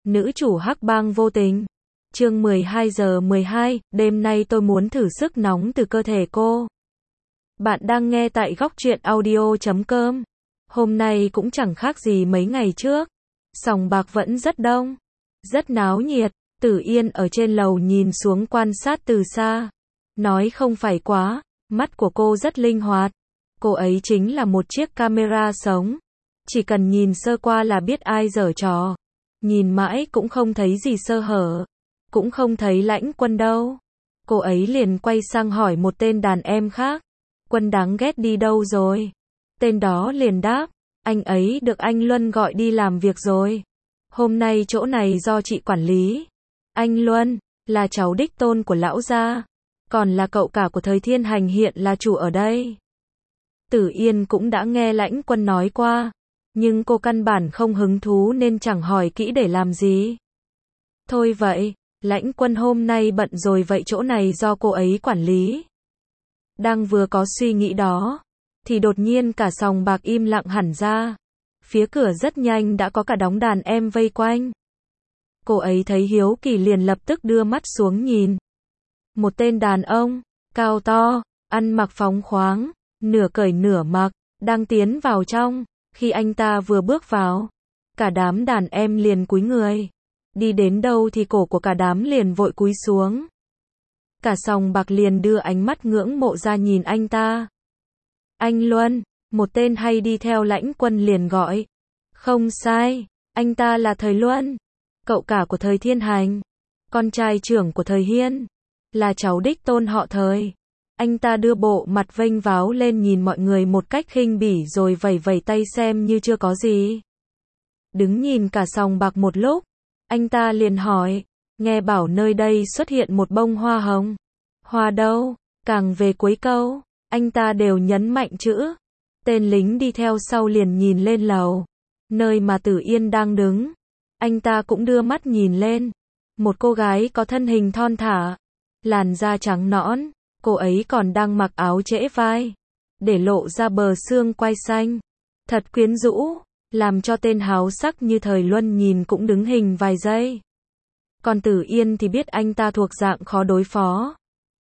Nữ chủ hắc bang vô tình. Chương 12:12, đêm nay tôi muốn thử sức nóng từ cơ thể cô. Bạn đang nghe tại góc truyện audio.com. Hôm nay cũng chẳng khác gì mấy ngày trước. Sòng bạc vẫn rất đông, rất náo nhiệt. Tử Yên ở trên lầu nhìn xuống quan sát từ xa. Nói không phải quá, mắt của cô rất linh hoạt. Cô ấy chính là một chiếc camera sống. Chỉ cần nhìn sơ qua là biết ai giở trò. Nhìn mãi cũng không thấy gì sơ hở. Cũng không thấy Lãnh Quân đâu. Cô ấy liền quay sang hỏi một tên đàn em khác. Quân đáng ghét đi đâu rồi? Tên đó liền đáp. Anh ấy được anh Luân gọi đi làm việc rồi. Hôm nay chỗ này do chị quản lý. Anh Luân là cháu đích tôn của lão gia. Còn là cậu cả của Thời Thiên Hành hiện là chủ ở đây. Tử Yên cũng đã nghe Lãnh Quân nói qua. Nhưng cô căn bản không hứng thú nên chẳng hỏi kỹ để làm gì. Thôi vậy, Lãnh Quân hôm nay bận rồi vậy chỗ này do cô ấy quản lý. Đang vừa có suy nghĩ đó, thì đột nhiên cả sòng bạc im lặng hẳn ra. Phía cửa rất nhanh đã có cả đống đàn em vây quanh. Cô ấy thấy hiếu kỳ liền lập tức đưa mắt xuống nhìn. Một tên đàn ông, cao to, ăn mặc phóng khoáng, nửa cởi nửa mặc, đang tiến vào trong. Khi anh ta vừa bước vào, cả đám đàn em liền cúi người. Đi đến đâu thì cổ của cả đám liền vội cúi xuống. Cả sòng bạc liền đưa ánh mắt ngưỡng mộ ra nhìn anh ta. Anh Luân, một tên hay đi theo Lãnh Quân liền gọi. Không sai, anh ta là Thời Luân, cậu cả của Thời Thiên Hành, con trai trưởng của Thời Hiên, là cháu đích tôn họ Thời. Anh ta đưa bộ mặt vênh váo lên nhìn mọi người một cách khinh bỉ rồi vẩy vẩy tay xem như chưa có gì. Đứng nhìn cả sòng bạc một lúc, anh ta liền hỏi, nghe bảo nơi đây xuất hiện một bông hoa hồng. Hoa đâu? Càng về cuối câu, anh ta đều nhấn mạnh chữ. Tên lính đi theo sau liền nhìn lên lầu, nơi mà Tử Yên đang đứng. Anh ta cũng đưa mắt nhìn lên. Một cô gái có thân hình thon thả, làn da trắng nõn. Cô ấy còn đang mặc áo trễ vai, để lộ ra bờ xương quai xanh. Thật quyến rũ, làm cho tên háo sắc như Thời Luân nhìn cũng đứng hình vài giây. Còn Tử Yên thì biết anh ta thuộc dạng khó đối phó,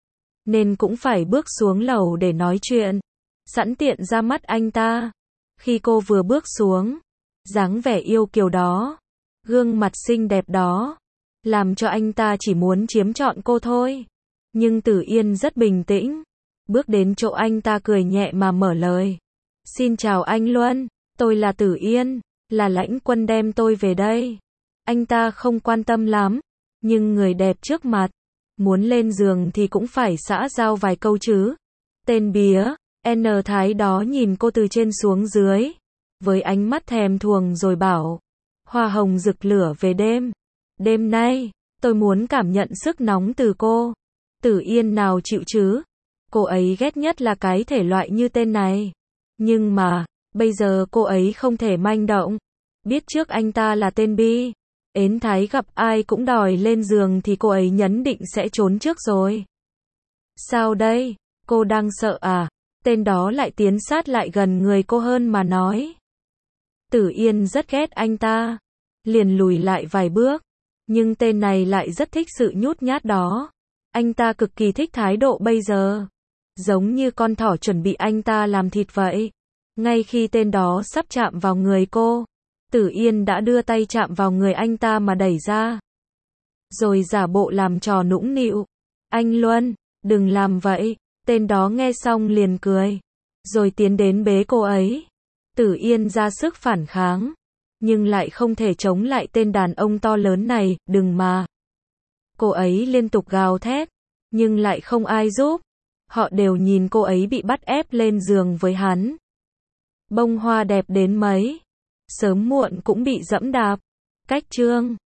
nên cũng phải bước xuống lầu để nói chuyện, sẵn tiện ra mắt anh ta. Khi cô vừa bước xuống, dáng vẻ yêu kiều đó, gương mặt xinh đẹp đó, làm cho anh ta chỉ muốn chiếm trọn cô thôi. Nhưng Tử Yên rất bình tĩnh, bước đến chỗ anh ta cười nhẹ mà mở lời. Xin chào anh Luân, tôi là Tử Yên, là Lãnh Quân đem tôi về đây. Anh ta không quan tâm lắm, nhưng người đẹp trước mặt, muốn lên giường thì cũng phải xã giao vài câu chứ. Tên bía, N Thái đó nhìn cô từ trên xuống dưới, với ánh mắt thèm thuồng rồi bảo. Hoa hồng rực lửa về đêm. Đêm nay, tôi muốn cảm nhận sức nóng từ cô. Tử Yên nào chịu chứ. Cô ấy ghét nhất là cái thể loại như tên này. Nhưng mà, bây giờ cô ấy không thể manh động. Biết trước anh ta là tên Bi. Ến Thái gặp ai cũng đòi lên giường thì cô ấy nhấn định sẽ trốn trước rồi. Sao đây? Cô đang sợ à? Tên đó lại tiến sát lại gần người cô hơn mà nói. Tử Yên rất ghét anh ta. Liền lùi lại vài bước. Nhưng tên này lại rất thích sự nhút nhát đó. Anh ta cực kỳ thích thái độ bây giờ. Giống như con thỏ chuẩn bị anh ta làm thịt vậy. Ngay khi tên đó sắp chạm vào người cô, Tử Yên đã đưa tay chạm vào người anh ta mà đẩy ra. Rồi giả bộ làm trò nũng nịu. Anh Luân, đừng làm vậy. Tên đó nghe xong liền cười. Rồi tiến đến bế cô ấy. Tử Yên ra sức phản kháng. Nhưng lại không thể chống lại tên đàn ông to lớn này, đừng mà. Cô ấy liên tục gào thét, nhưng lại không ai giúp. Họ đều nhìn cô ấy bị bắt ép lên giường với hắn. Bông hoa đẹp đến mấy, sớm muộn cũng bị dẫm đạp. Cách chương